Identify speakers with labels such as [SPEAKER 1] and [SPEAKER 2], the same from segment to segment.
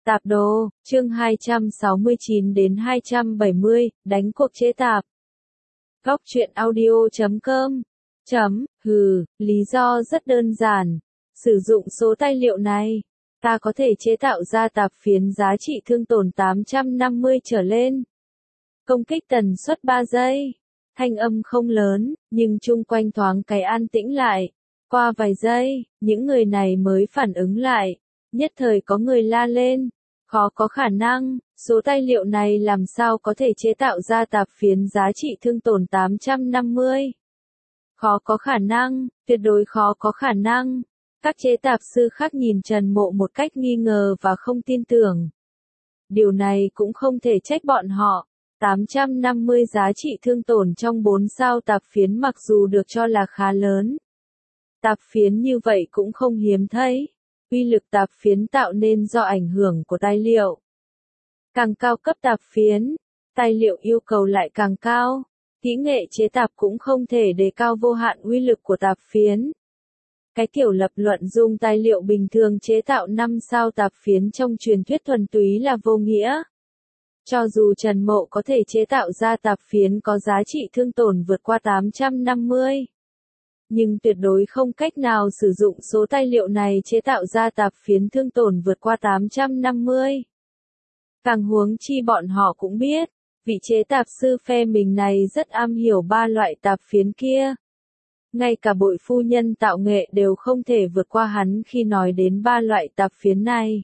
[SPEAKER 1] Tạp đồ, chương 269 đến 270, đánh cuộc chế tạp. Góc truyện audio.com. Lý do rất đơn giản. Sử dụng số tài liệu này, ta có thể chế tạo ra tạp phiến giá trị thương tổn 850 trở lên. Công kích tần suất 3 giây. Thanh âm không lớn, nhưng chung quanh thoáng cái an tĩnh lại. Qua vài giây, những người này mới phản ứng lại. Nhất thời có người la lên. Khó có khả năng, số tài liệu này làm sao có thể chế tạo ra tạp phiến giá trị thương tổn 850. Khó có khả năng, tuyệt đối khó có khả năng. Các chế tạp sư khác nhìn Trần Mộ một cách nghi ngờ và không tin tưởng. Điều này cũng không thể trách bọn họ. 850 giá trị thương tổn trong 4 sao tạp phiến mặc dù được cho là khá lớn. Tạp phiến như vậy cũng không hiếm thấy. Uy lực tạp phiến tạo nên do ảnh hưởng của tài liệu. Càng cao cấp tạp phiến, tài liệu yêu cầu lại càng cao. Kỹ nghệ chế tạp cũng không thể đề cao vô hạn uy lực của tạp phiến. Cái kiểu lập luận dùng tài liệu bình thường chế tạo 5 sao tạp phiến trong truyền thuyết thuần túy là vô nghĩa. Cho dù Trần Mộ có thể chế tạo ra tạp phiến có giá trị thương tổn vượt qua 850. Nhưng tuyệt đối không cách nào sử dụng số tài liệu này chế tạo ra tạp phiến thương tổn vượt qua 850. Càng huống chi bọn họ cũng biết, vị chế tạp sư phe mình này rất am hiểu 3 loại tạp phiến kia. Ngay cả bội phu nhân tạo nghệ đều không thể vượt qua hắn khi nói đến 3 loại tạp phiến này.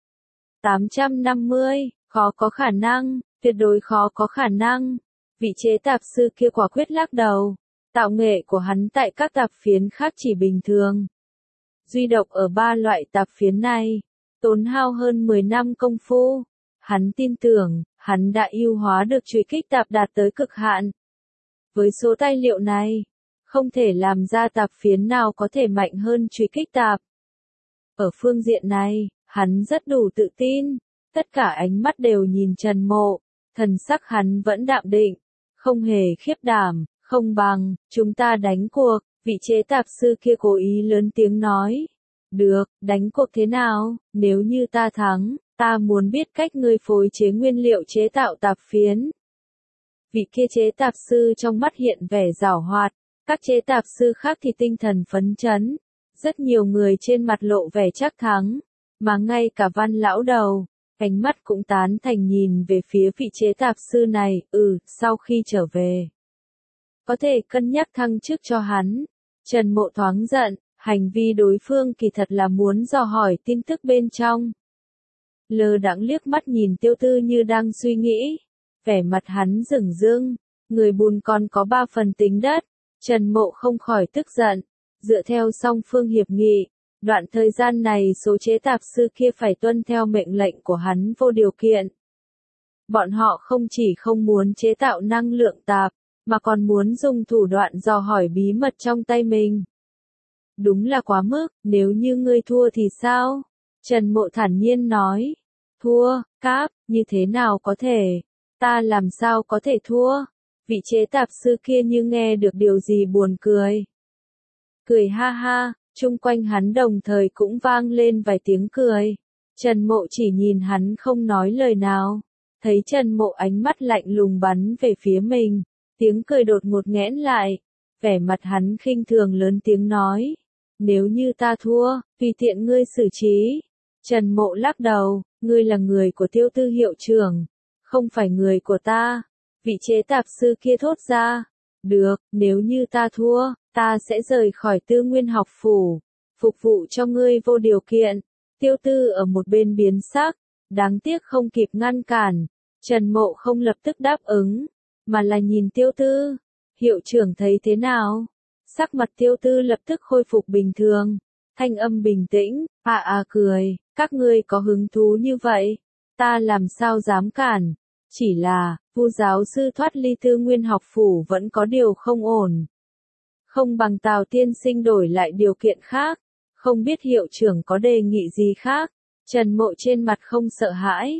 [SPEAKER 1] 850, khó có khả năng, tuyệt đối khó có khả năng. Vị chế tạp sư kia quả quyết lắc đầu. Tạo nghệ của hắn tại các tạp phiến khác chỉ bình thường. Duy độc ở 3 loại tạp phiến này, tốn hao hơn 10 năm công phu. Hắn tin tưởng, hắn đã ưu hóa được truy kích tạp đạt tới cực hạn. Với số tài liệu này, không thể làm ra tạp phiến nào có thể mạnh hơn truy kích tạp. Ở phương diện này, hắn rất đủ tự tin. Tất cả ánh mắt đều nhìn Trần Mộ, thần sắc hắn vẫn đạm định, không hề khiếp đảm. Không bằng, chúng ta đánh cuộc, vị chế tạp sư kia cố ý lớn tiếng nói. Được, đánh cuộc thế nào, nếu như ta thắng, ta muốn biết cách ngươi phối chế nguyên liệu chế tạo tạp phiến. Vị kia chế tạp sư trong mắt hiện vẻ giảo hoạt, các chế tạp sư khác thì tinh thần phấn chấn. Rất nhiều người trên mặt lộ vẻ chắc thắng, mà ngay cả Văn lão đầu, ánh mắt cũng tán thành nhìn về phía vị chế tạp sư này, sau khi trở về. Có thể cân nhắc thăng chức cho hắn. Trần Mộ thoáng giận, hành vi đối phương kỳ thật là muốn dò hỏi tin tức bên trong. Lơ đãng liếc mắt nhìn Tiêu Tư như đang suy nghĩ. Vẻ mặt hắn rừng rưng, người bùn còn có 3 phần tính đất. Trần Mộ không khỏi tức giận. Dựa theo song phương hiệp nghị, đoạn thời gian này số chế tạp sư kia phải tuân theo mệnh lệnh của hắn vô điều kiện. Bọn họ không chỉ không muốn chế tạo năng lượng tạp, mà còn muốn dùng thủ đoạn dò hỏi bí mật trong tay mình. Đúng là quá mức, nếu như ngươi thua thì sao? Trần Mộ thản nhiên nói. Thua, cáp, như thế nào có thể? Ta làm sao có thể thua? Vị chế tạp sư kia như nghe được điều gì buồn cười. Cười ha ha, chung quanh hắn đồng thời cũng vang lên vài tiếng cười. Trần Mộ chỉ nhìn hắn không nói lời nào. Thấy Trần Mộ ánh mắt lạnh lùng bắn về phía mình. Tiếng cười đột ngột nghẽn lại, vẻ mặt hắn khinh thường lớn tiếng nói. Nếu như ta thua, tùy tiện ngươi xử trí. Trần Mộ lắc đầu, ngươi là người của Tiêu Tư hiệu trưởng, không phải người của ta. Vị chế tạp sư kia thốt ra. Được, nếu như ta thua, ta sẽ rời khỏi Tư Nguyên học phủ, phục vụ cho ngươi vô điều kiện. Tiêu Tư ở một bên biến sắc, đáng tiếc không kịp ngăn cản. Trần Mộ không lập tức đáp ứng, mà là nhìn Tiêu Tư. Hiệu trưởng thấy thế nào? Sắc mặt Tiêu Tư lập tức khôi phục bình thường. Thanh âm bình tĩnh, cười, các ngươi có hứng thú như vậy? Ta làm sao dám cản? Chỉ là, Vu giáo sư thoát ly Tư Nguyên học phủ vẫn có điều không ổn. Không bằng Tào tiên sinh đổi lại điều kiện khác. Không biết hiệu trưởng có đề nghị gì khác? Trần Mộ trên mặt không sợ hãi.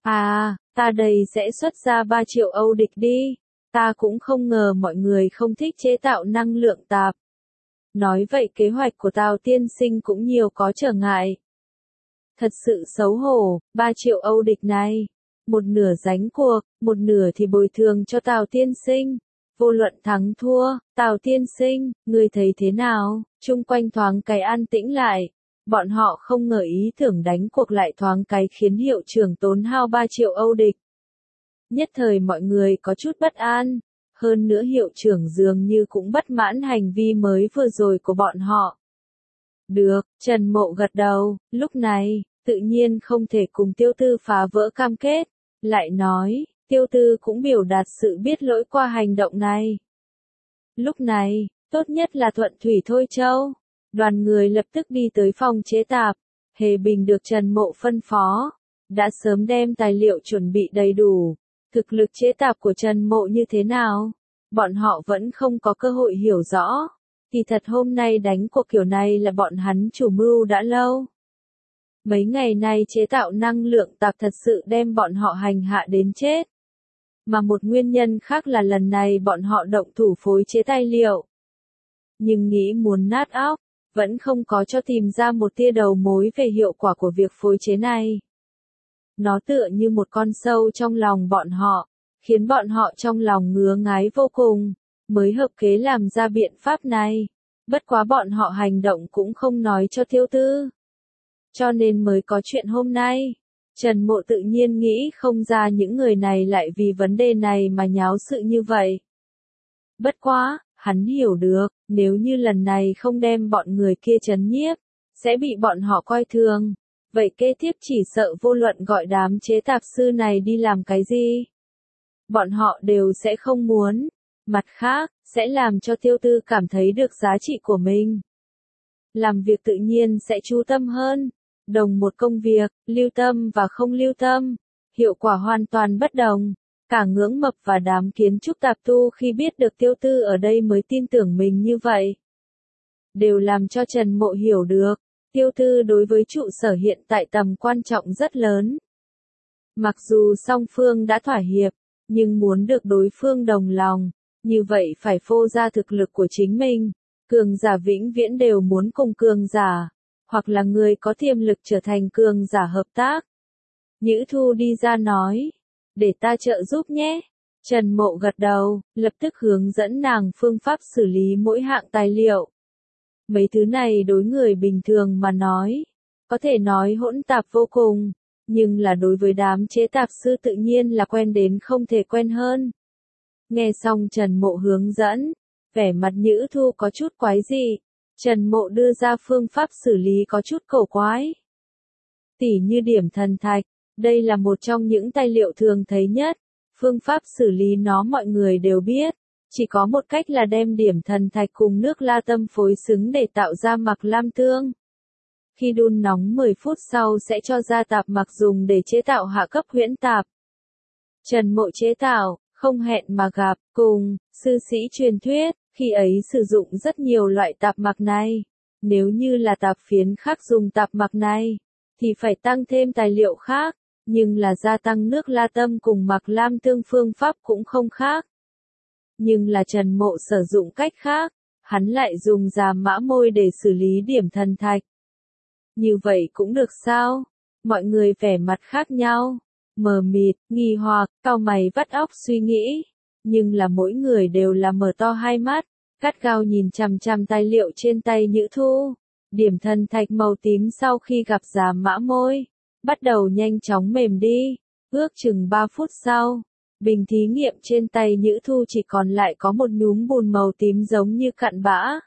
[SPEAKER 1] Ta đây sẽ xuất ra 3 triệu Âu địch đi. Ta cũng không ngờ mọi người không thích chế tạo năng lượng tạp. Nói vậy kế hoạch của Tào tiên sinh cũng nhiều có trở ngại. Thật sự xấu hổ, 3 triệu Âu địch này. Một nửa gánh cuộc, một nửa thì bồi thường cho Tào tiên sinh. Vô luận thắng thua, Tào tiên sinh, ngươi thấy thế nào? Chung quanh thoáng cái an tĩnh lại. Bọn họ không ngờ ý tưởng đánh cuộc lại thoáng cái khiến hiệu trưởng tốn hao 3 triệu Âu địch. Nhất thời mọi người có chút bất an. Hơn nữa hiệu trưởng dường như cũng bất mãn hành vi mới vừa rồi của bọn họ. Được, Trần Mộ gật đầu, lúc này, tự nhiên không thể cùng Tiêu Tư phá vỡ cam kết. Lại nói, Tiêu Tư cũng biểu đạt sự biết lỗi qua hành động này. Lúc này, tốt nhất là thuận thủy thôi châu. Đoàn người lập tức đi tới phòng chế tạp. Hề Bình được Trần Mộ phân phó. Đã sớm đem tài liệu chuẩn bị đầy đủ. Thực lực chế tạp của Trần Mộ như thế nào? Bọn họ vẫn không có cơ hội hiểu rõ. Thì thật hôm nay đánh cuộc kiểu này là bọn hắn chủ mưu đã lâu. Mấy ngày nay chế tạo năng lượng tạp thật sự đem bọn họ hành hạ đến chết. Mà một nguyên nhân khác là lần này bọn họ động thủ phối chế tài liệu. Nhưng nghĩ muốn nát óc, vẫn không có cho tìm ra một tia đầu mối về hiệu quả của việc phối chế này. Nó tựa như một con sâu trong lòng bọn họ, khiến bọn họ trong lòng ngứa ngáy vô cùng, mới hợp kế làm ra biện pháp này. Bất quá bọn họ hành động cũng không nói cho Tiêu Tư. Cho nên mới có chuyện hôm nay. Trần Mộ tự nhiên nghĩ không ra những người này lại vì vấn đề này mà nháo sự như vậy. Bất quá, hắn hiểu được, nếu như lần này không đem bọn người kia trấn nhiếp, sẽ bị bọn họ coi thường. Vậy kế tiếp chỉ sợ vô luận gọi đám chế tạp sư này đi làm cái gì. Bọn họ đều sẽ không muốn. Mặt khác, sẽ làm cho Tiêu Tư cảm thấy được giá trị của mình. Làm việc tự nhiên sẽ chú tâm hơn. Đồng một công việc, lưu tâm và không lưu tâm. Hiệu quả hoàn toàn bất đồng. Cả Ngưỡng Mập và đám kiến trúc tạp tu khi biết được Tiêu Tư ở đây mới tin tưởng mình như vậy. Đều làm cho Trần Mộ hiểu được. Tiêu Tư đối với trụ sở hiện tại tầm quan trọng rất lớn. Mặc dù song phương đã thỏa hiệp, nhưng muốn được đối phương đồng lòng, như vậy phải phô ra thực lực của chính mình. Cường giả vĩnh viễn đều muốn cùng cường giả, hoặc là người có tiềm lực trở thành cường giả hợp tác. Nhữ Thu đi ra nói, để ta trợ giúp nhé. Trần Mộ gật đầu, lập tức hướng dẫn nàng phương pháp xử lý mỗi hạng tài liệu. Mấy thứ này đối người bình thường mà nói, có thể nói hỗn tạp vô cùng, nhưng là đối với đám chế tạp sư tự nhiên là quen đến không thể quen hơn. Nghe xong Trần Mộ hướng dẫn, vẻ mặt Nhữ Thu có chút quái dị. Trần Mộ đưa ra phương pháp xử lý có chút cổ quái. Tỉ như điểm thần thạch, đây là một trong những tài liệu thường thấy nhất. Phương pháp xử lý nó mọi người đều biết. Chỉ có một cách là đem điểm thần thạch cùng nước la tâm phối xứng để tạo ra mặc lam tương. Khi đun nóng 10 phút sau sẽ cho ra tạp mặc dùng để chế tạo hạ cấp huyễn tạp. Trần Mộ chế tạo, không hẹn mà gặp, cùng, sư sĩ truyền thuyết, khi ấy sử dụng rất nhiều loại tạp mặc này. Nếu như là tạp phiến khác dùng tạp mặc này, thì phải tăng thêm tài liệu khác, nhưng là gia tăng nước la tâm cùng mặc lam tương phương pháp cũng không khác. Nhưng là Trần Mộ sử dụng cách khác, hắn lại dùng già mã môi để xử lý điểm thần thạch. Như vậy cũng được sao? Mọi người vẻ mặt khác nhau, mờ mịt, nghi hoặc, cau mày vắt óc suy nghĩ. Nhưng là mỗi người đều là mở to hai mắt, gắt gao nhìn chằm chằm tài liệu trên tay Nhữ Thu. Điểm thần thạch màu tím sau khi gặp già mã môi, bắt đầu nhanh chóng mềm đi. Ước chừng 3 phút sau, bình thí nghiệm trên tay Nhữ Thu chỉ còn lại có một nhúm bùn màu tím giống như cặn bã.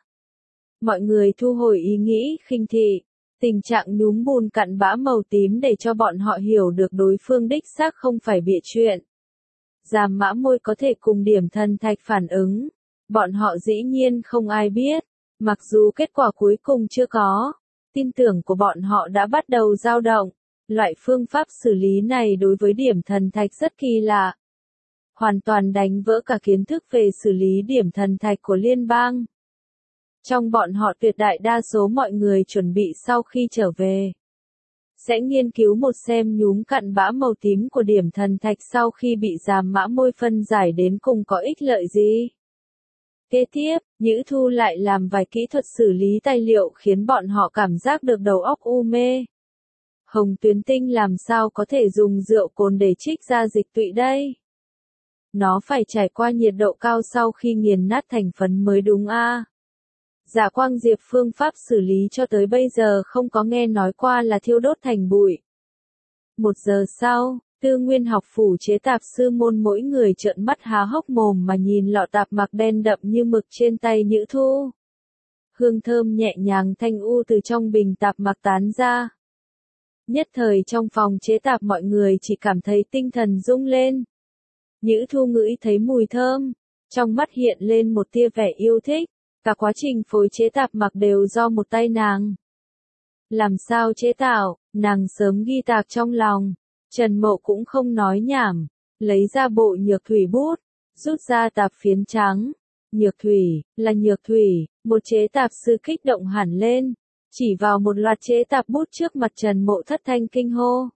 [SPEAKER 1] Mọi người thu hồi ý nghĩ khinh thị. Tình trạng nhúm bùn cặn bã màu tím để cho bọn họ hiểu được đối phương đích xác không phải bịa chuyện. Già mã môi có thể cùng điểm thần thạch phản ứng. Bọn họ dĩ nhiên không ai biết. Mặc dù kết quả cuối cùng chưa có, tin tưởng của bọn họ đã bắt đầu dao động. Loại phương pháp xử lý này đối với điểm thần thạch rất kỳ lạ. Hoàn toàn đánh vỡ cả kiến thức về xử lý điểm thần thạch của liên bang. Trong bọn họ tuyệt đại đa số mọi người chuẩn bị sau khi trở về, sẽ nghiên cứu một xem nhúm cặn bã màu tím của điểm thần thạch sau khi bị già mã môi phân giải đến cùng có ích lợi gì. Kế tiếp, Nhữ Thu lại làm vài kỹ thuật xử lý tài liệu khiến bọn họ cảm giác được đầu óc u mê. Hồng Tuyến Tinh làm sao có thể dùng rượu cồn để trích ra dịch tụy đây? Nó phải trải qua nhiệt độ cao sau khi nghiền nát thành phấn mới đúng a. Dạ Quang Diệp phương pháp xử lý cho tới bây giờ không có nghe nói qua là thiêu đốt thành bụi. 1 giờ sau, Tư Nguyên học phủ chế tạp sư môn mỗi người trợn mắt há hốc mồm mà nhìn lọ tạp mặc đen đậm như mực trên tay Nhữ Thu. Hương thơm nhẹ nhàng thanh u từ trong bình tạp mặc tán ra. Nhất thời trong phòng chế tạp mọi người chỉ cảm thấy tinh thần rung lên. Nhữ Thu ngửi thấy mùi thơm, trong mắt hiện lên một tia vẻ yêu thích, cả quá trình phối chế tạp mặc đều do một tay nàng. Làm sao chế tạo, nàng sớm ghi tạc trong lòng. Trần Mộ cũng không nói nhảm, lấy ra bộ nhược thủy bút, rút ra tạp phiến trắng. Nhược thủy, là nhược thủy, một chế tạp sư kích động hẳn lên, chỉ vào một loạt chế tạp bút trước mặt Trần Mộ thất thanh kinh hô.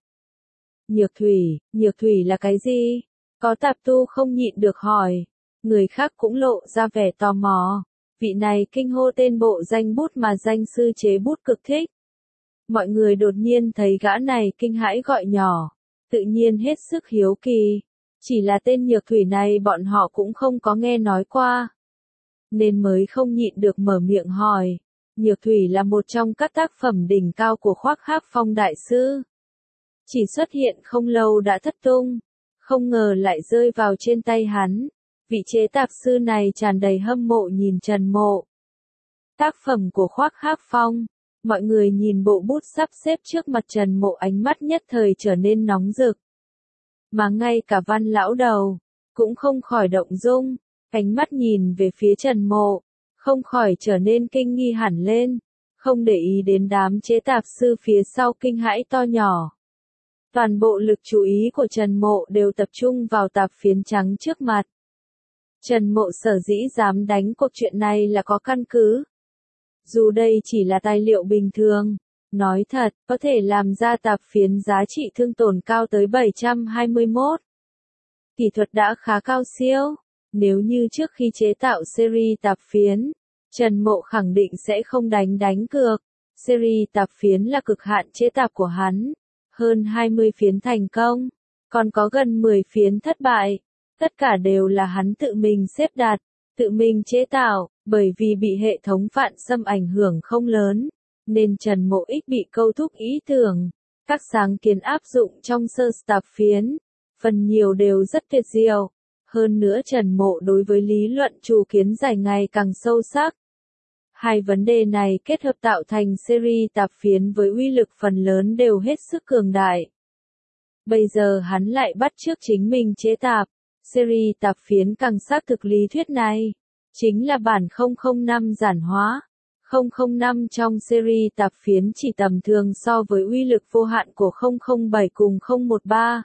[SPEAKER 1] Nhược thủy là cái gì? Có tạp tu không nhịn được hỏi, người khác cũng lộ ra vẻ tò mò, vị này kinh hô tên bộ danh bút mà danh sư chế bút cực thích. Mọi người đột nhiên thấy gã này kinh hãi gọi nhỏ, tự nhiên hết sức hiếu kỳ, chỉ là tên nhược thủy này bọn họ cũng không có nghe nói qua, nên mới không nhịn được mở miệng hỏi. Nhược thủy là một trong các tác phẩm đỉnh cao của Khoác Hác Phong đại sư. Chỉ xuất hiện không lâu đã thất tung, không ngờ lại rơi vào trên tay hắn. Vị chế tạp sư này tràn đầy hâm mộ nhìn Trần Mộ. Tác phẩm của Khoác Hác Phong, mọi người nhìn bộ bút sắp xếp trước mặt Trần Mộ ánh mắt nhất thời trở nên nóng rực. Mà ngay cả Văn lão đầu, cũng không khỏi động dung, ánh mắt nhìn về phía Trần Mộ, không khỏi trở nên kinh nghi hẳn lên, không để ý đến đám chế tạp sư phía sau kinh hãi to nhỏ. Toàn bộ lực chú ý của Trần Mộ đều tập trung vào tạp phiến trắng trước mặt. Trần Mộ sở dĩ dám đánh cuộc chuyện này là có căn cứ. Dù đây chỉ là tài liệu bình thường, nói thật, có thể làm ra tạp phiến giá trị thương tổn cao tới 721. Kỹ thuật đã khá cao siêu, nếu như trước khi chế tạo series tạp phiến, Trần Mộ khẳng định sẽ không đánh cược. Series tạp phiến là cực hạn chế tạp của hắn, hơn 20 phiến thành công, còn có gần 10 phiến thất bại. Tất cả đều là hắn tự mình xếp đặt, tự mình chế tạo, bởi vì bị hệ thống Vạn Xâm ảnh hưởng không lớn, nên Trần Mộ ít bị câu thúc ý tưởng. Các sáng kiến áp dụng trong sơ tạp phiến, phần nhiều đều rất tuyệt diệu. Hơn nữa Trần Mộ đối với lý luận chủ kiến giải ngày càng sâu sắc. Hai vấn đề này kết hợp tạo thành series tạp phiến với uy lực phần lớn đều hết sức cường đại. Bây giờ hắn lại bắt chước chính mình chế tạp. Series tạp phiến càng xác thực lý thuyết này, chính là bản 005 giản hóa. 005 trong series tạp phiến chỉ tầm thường so với uy lực vô hạn của 007 cùng 013.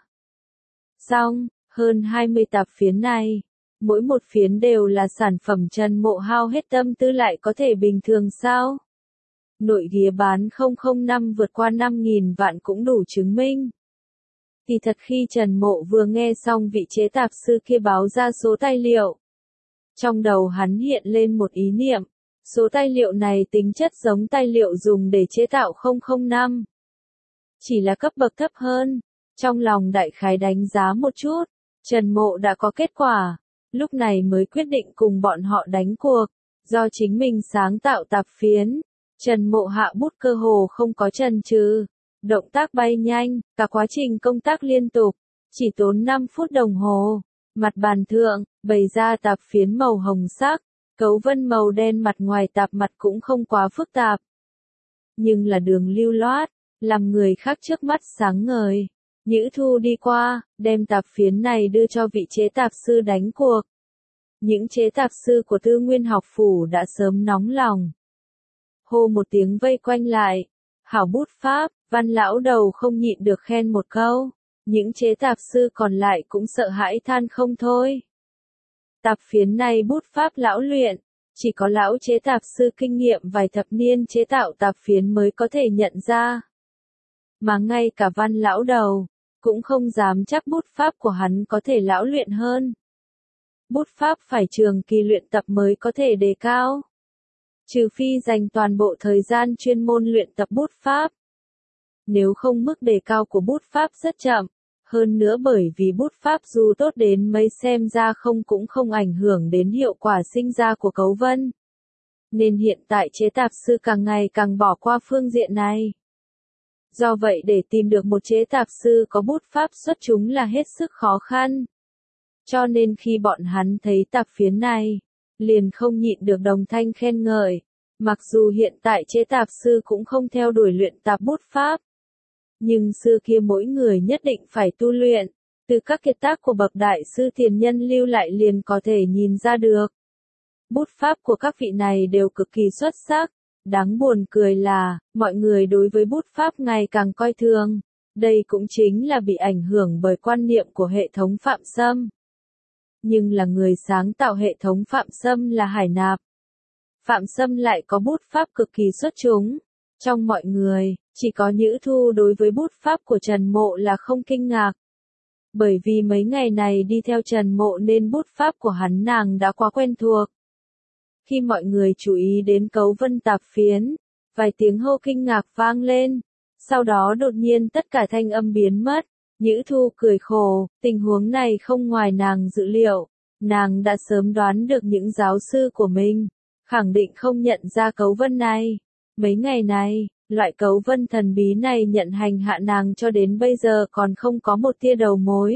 [SPEAKER 1] Xong, hơn 20 tạp phiến này, mỗi một phiến đều là sản phẩm Trần Mộ hao hết tâm tư lại có thể bình thường sao? Nội ghía bán 005 vượt qua 5.000 vạn cũng đủ chứng minh. Thì thật khi Trần Mộ vừa nghe xong vị chế tạp sư kia báo ra số tài liệu, trong đầu hắn hiện lên một ý niệm, số tài liệu này tính chất giống tài liệu dùng để chế tạo 005. Chỉ là cấp bậc thấp hơn, trong lòng đại khái đánh giá một chút, Trần Mộ đã có kết quả, lúc này mới quyết định cùng bọn họ đánh cuộc, do chính mình sáng tạo tạp phiến, Trần Mộ hạ bút cơ hồ không có chần chừ. Động tác bay nhanh, cả quá trình công tác liên tục, chỉ tốn 5 phút đồng hồ. Mặt bàn thượng, bày ra tạp phiến màu hồng sắc, cấu vân màu đen mặt ngoài tạp mặt cũng không quá phức tạp. Nhưng là đường lưu loát, làm người khác trước mắt sáng ngời. Nhữ Thu đi qua, đem tạp phiến này đưa cho vị chế tạp sư đánh cuộc. Những chế tạp sư của Tư Nguyên học phủ đã sớm nóng lòng. Hô một tiếng vây quanh lại. Hảo bút pháp, Văn lão đầu không nhịn được khen một câu. Những chế tạp sư còn lại cũng sợ hãi than không thôi. Tạp phiến này bút pháp lão luyện, chỉ có lão chế tạp sư kinh nghiệm vài thập niên chế tạo tạp phiến mới có thể nhận ra. Mà ngay cả Văn lão đầu, cũng không dám chắc bút pháp của hắn có thể lão luyện hơn. Bút pháp phải trường kỳ luyện tập mới có thể đề cao. Trừ phi dành toàn bộ thời gian chuyên môn luyện tập bút pháp. nếu không mức đề cao của bút pháp rất chậm. Hơn nữa bởi vì bút pháp dù tốt đến mấy xem ra không cũng không ảnh hưởng đến hiệu quả sinh ra của cấu vân. Nên hiện tại chế tạp sư càng ngày càng bỏ qua phương diện này. Do vậy để tìm được một chế tạp sư có bút pháp xuất chúng là hết sức khó khăn. Cho nên khi bọn hắn thấy tạp phiến này, liền không nhịn được đồng thanh khen ngợi. Mặc dù hiện tại chế tạp sư cũng không theo đuổi luyện tạp bút pháp. Nhưng xưa kia mỗi người nhất định phải tu luyện, từ các kiệt tác của bậc đại sư tiền nhân lưu lại liền có thể nhìn ra được. Bút pháp của các vị này đều cực kỳ xuất sắc, đáng buồn cười là, mọi người đối với bút pháp ngày càng coi thường, đây cũng chính là bị ảnh hưởng bởi quan niệm của hệ thống Phạm Sâm. Nhưng là người sáng tạo hệ thống Phạm Sâm là Hải Nạp. Phạm Sâm lại có bút pháp cực kỳ xuất chúng. Trong mọi người, chỉ có Nhữ Thu đối với bút pháp của Trần Mộ là không kinh ngạc. Bởi vì mấy ngày này đi theo Trần Mộ nên bút pháp của hắn nàng đã quá quen thuộc. Khi mọi người chú ý đến cấu vân tạp phiến, vài tiếng hô kinh ngạc vang lên. Sau đó đột nhiên tất cả thanh âm biến mất. Nhữ Thu cười khổ, tình huống này không ngoài nàng dự liệu. Nàng đã sớm đoán được những giáo sư của mình, khẳng định không nhận ra cấu vân này. Mấy ngày này, loại cấu vân thần bí này nhận hành hạ nàng cho đến bây giờ còn không có một tia đầu mối.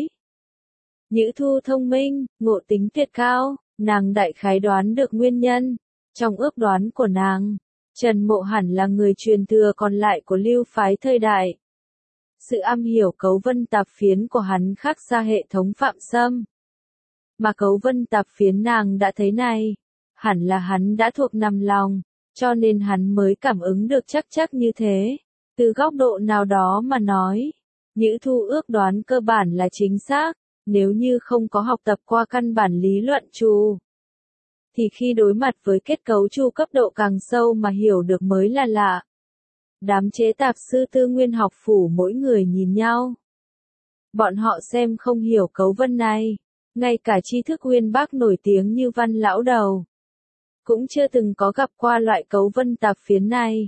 [SPEAKER 1] Nhữ Thu thông minh, ngộ tính tuyệt cao, nàng đại khái đoán được nguyên nhân. Trong ước đoán của nàng, Trần Mộ hẳn là người truyền thừa còn lại của lưu phái thời đại. Sự am hiểu cấu vân tạp phiến của hắn khác xa hệ thống Phạm Sâm. Mà cấu vân tạp phiến nàng đã thấy này, hẳn là hắn đã thuộc nằm lòng. Cho nên hắn mới cảm ứng được chắc như thế. Từ góc độ nào đó mà nói, Nhữ Thu ước đoán cơ bản là chính xác, nếu như không có học tập qua căn bản lý luận trù. Thì khi đối mặt với kết cấu trù cấp độ càng sâu mà hiểu được mới là lạ. Đám chế tạp sư Tư Nguyên học phủ mỗi người nhìn nhau. Bọn họ xem không hiểu cấu vân này, ngay cả tri thức uyên bác nổi tiếng như Văn Lão Đầu cũng chưa từng có gặp qua loại cấu vân tạp phiến này.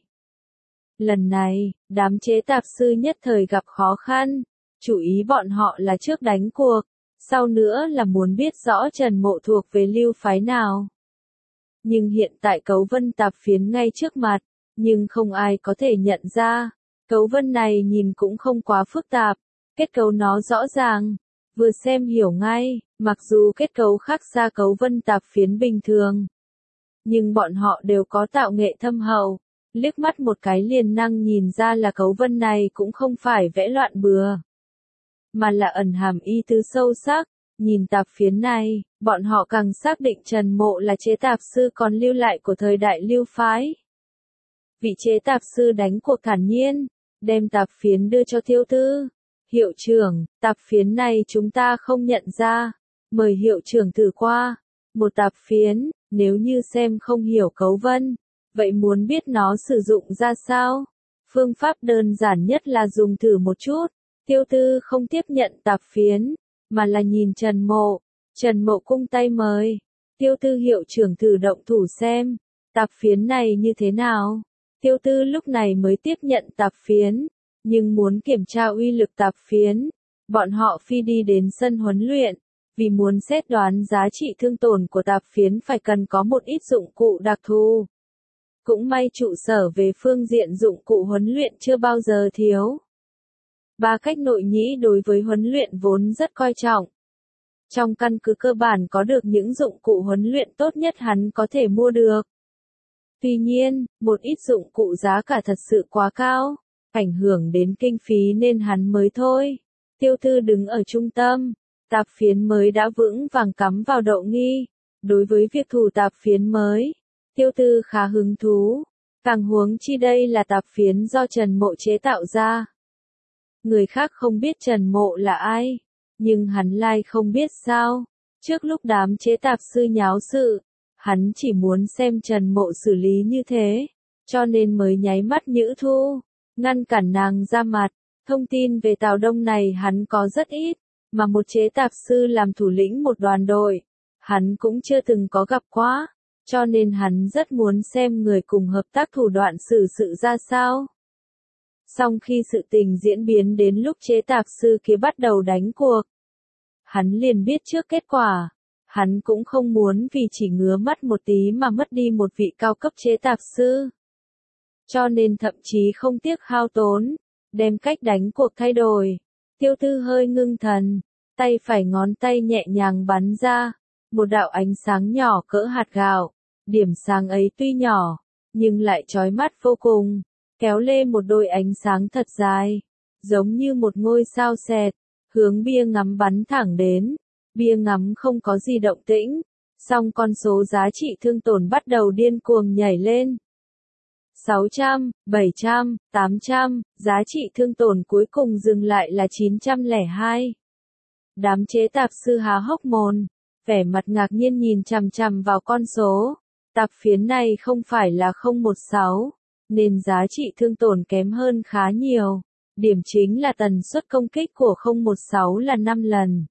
[SPEAKER 1] Lần này, đám chế tạp sư nhất thời gặp khó khăn, chủ ý bọn họ là trước đánh cuộc, sau nữa là muốn biết rõ Trần Mộ thuộc về lưu phái nào. Nhưng hiện tại cấu vân tạp phiến ngay trước mặt, nhưng không ai có thể nhận ra, cấu vân này nhìn cũng không quá phức tạp, kết cấu nó rõ ràng, vừa xem hiểu ngay, mặc dù kết cấu khác xa cấu vân tạp phiến bình thường. Nhưng bọn họ đều có tạo nghệ thâm hậu, liếc mắt một cái liền năng nhìn ra là cấu vân này cũng không phải vẽ loạn bừa, mà là ẩn hàm ý tứ sâu sắc. Nhìn tạp phiến này, bọn họ càng xác định Trần Mộ là chế tạp sư còn lưu lại của thời đại lưu phái. Vị chế tạp sư đánh cuộc thản nhiên, đem tạp phiến đưa cho Tiêu Tư. Hiệu trưởng, tạp phiến này chúng ta không nhận ra, mời hiệu trưởng thử qua. Một tạp phiến, nếu như xem không hiểu cấu vân, vậy muốn biết nó sử dụng ra sao? Phương pháp đơn giản nhất là dùng thử một chút. Tiêu Tư không tiếp nhận tạp phiến, mà là nhìn Trần Mộ. Trần Mộ cung tay mời. Tiêu Tư hiệu trưởng thử động thủ xem, tạp phiến này như thế nào? Tiêu Tư lúc này mới tiếp nhận tạp phiến, nhưng muốn kiểm tra uy lực tạp phiến, bọn họ phi đi đến sân huấn luyện. Vì muốn xét đoán giá trị thương tổn của tạp phiến phải cần có một ít dụng cụ đặc thù. Cũng may trụ sở về phương diện dụng cụ huấn luyện chưa bao giờ thiếu. Ba Cách Nội Nhĩ đối với huấn luyện vốn rất coi trọng. Trong căn cứ cơ bản có được những dụng cụ huấn luyện tốt nhất hắn có thể mua được. Tuy nhiên, một ít dụng cụ giá cả thật sự quá cao, ảnh hưởng đến kinh phí nên hắn mới thôi. Tiêu Tư đứng ở trung tâm. Tạp phiến mới đã vững vàng cắm vào đậu nghi. Đối với việc thủ tạp phiến mới, Tiêu Tư khá hứng thú. Càng huống chi đây là tạp phiến do Trần Mộ chế tạo ra. Người khác không biết Trần Mộ là ai, nhưng hắn lai không biết sao. Trước lúc đám chế tạp sư nháo sự, hắn chỉ muốn xem Trần Mộ xử lý như thế, cho nên mới nháy mắt Nhữ Thu, ngăn cản nàng ra mặt. Thông tin về Tào Đông này hắn có rất ít. Mà một chế tạp sư làm thủ lĩnh một đoàn đội, hắn cũng chưa từng có gặp qua, cho nên hắn rất muốn xem người cùng hợp tác thủ đoạn xử sự ra sao. Song khi sự tình diễn biến đến lúc chế tạp sư kia bắt đầu đánh cuộc, hắn liền biết trước kết quả. Hắn cũng không muốn vì chỉ ngứa mắt một tí mà mất đi một vị cao cấp chế tạp sư. Cho nên thậm chí không tiếc hao tốn, đem cách đánh cuộc thay đổi. Tiêu Tư hơi ngưng thần, tay phải ngón tay nhẹ nhàng bắn ra, một đạo ánh sáng nhỏ cỡ hạt gạo. Điểm sáng ấy tuy nhỏ, nhưng lại chói mắt vô cùng, kéo lê một đôi ánh sáng thật dài, giống như một ngôi sao xẹt, hướng bia ngắm bắn thẳng đến. Bia ngắm không có gì động tĩnh, song con số giá trị thương tổn bắt đầu điên cuồng nhảy lên. 600, 700, 800, giá trị thương tổn cuối cùng dừng lại là 902. Đám chế tạp sư há hốc mồm, vẻ mặt ngạc nhiên nhìn chằm chằm vào con số. Tạp phiến này không phải là 016, nên giá trị thương tổn kém hơn khá nhiều. Điểm chính là tần suất công kích của 016 là 5 lần.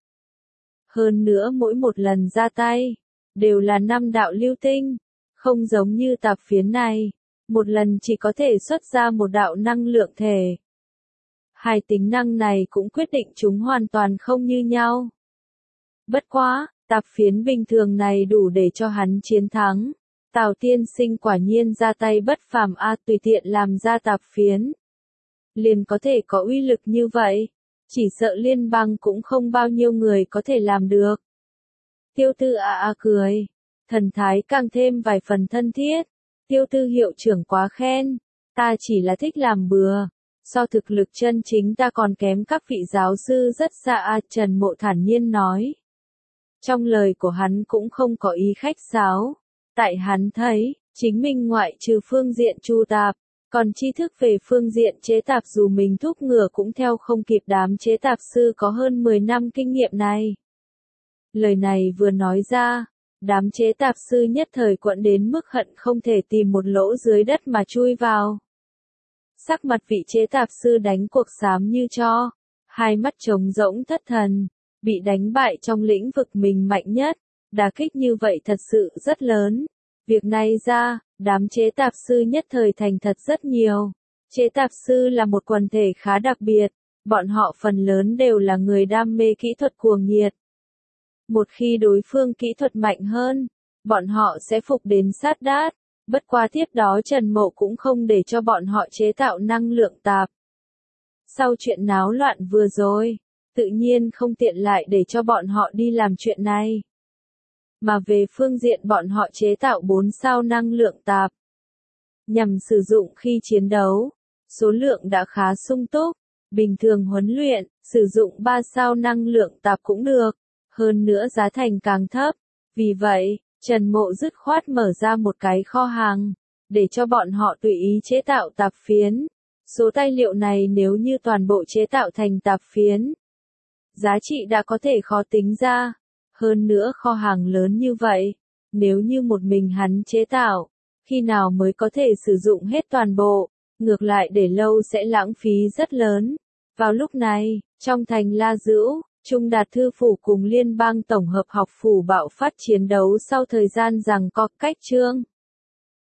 [SPEAKER 1] Hơn nữa mỗi một lần ra tay, đều là 5 đạo lưu tinh, không giống như tạp phiến này, một lần chỉ có thể xuất ra một đạo năng lượng thể. Hai tính năng này cũng quyết định chúng hoàn toàn không như nhau. Bất quá, tạp phiến bình thường này đủ để cho hắn chiến thắng. Tào tiên sinh quả nhiên ra tay bất phàm tùy tiện làm ra tạp phiến. Liền có thể có uy lực như vậy. Chỉ sợ liên bang cũng không bao nhiêu người có thể làm được. Tiêu Tư cười. Thần thái càng thêm vài phần thân thiết. Tiêu Tư hiệu trưởng quá khen. Ta chỉ là thích làm bừa. So thực lực chân chính ta còn kém các vị giáo sư rất xa. Trần Mộ thản nhiên nói. Trong lời của hắn cũng không có ý khách sáo. Tại hắn thấy, chính mình ngoại trừ phương diện chu tạp, còn tri thức về phương diện chế tạp dù mình thúc ngựa cũng theo không kịp đám chế tạp sư có hơn 10 năm kinh nghiệm này. Lời này vừa nói ra, đám chế tạp sư nhất thời quẫn đến mức hận không thể tìm một lỗ dưới đất mà chui vào. Sắc mặt vị chế tạp sư đánh cuộc xám như tro, hai mắt trống rỗng thất thần, bị đánh bại trong lĩnh vực mình mạnh nhất, đả kích như vậy thật sự rất lớn. Việc này ra, đám chế tạp sư nhất thời thành thật rất nhiều. Chế tạp sư là một quần thể khá đặc biệt, bọn họ phần lớn đều là người đam mê kỹ thuật cuồng nhiệt. Một khi đối phương kỹ thuật mạnh hơn, bọn họ sẽ phục đến sát đát, bất quá tiếp đó Trần Mộ cũng không để cho bọn họ chế tạo năng lượng tạp. Sau chuyện náo loạn vừa rồi, tự nhiên không tiện lại để cho bọn họ đi làm chuyện này. Mà về phương diện bọn họ chế tạo 4 sao năng lượng tạp, nhằm sử dụng khi chiến đấu, số lượng đã khá sung túc, bình thường huấn luyện, sử dụng 3 sao năng lượng tạp cũng được, hơn nữa giá thành càng thấp. Vì vậy, Trần Mộ dứt khoát mở ra một cái kho hàng, để cho bọn họ tùy ý chế tạo tạp phiến. Số tài liệu này nếu như toàn bộ chế tạo thành tạp phiến, giá trị đã có thể khó tính ra. Hơn nữa kho hàng lớn như vậy, nếu như một mình hắn chế tạo, khi nào mới có thể sử dụng hết toàn bộ, ngược lại để lâu sẽ lãng phí rất lớn. Vào lúc này, trong thành La Dữu, Trung Đạt Thư Phủ cùng Liên bang Tổng hợp học phủ bạo phát chiến đấu sau thời gian giằng co cách chương.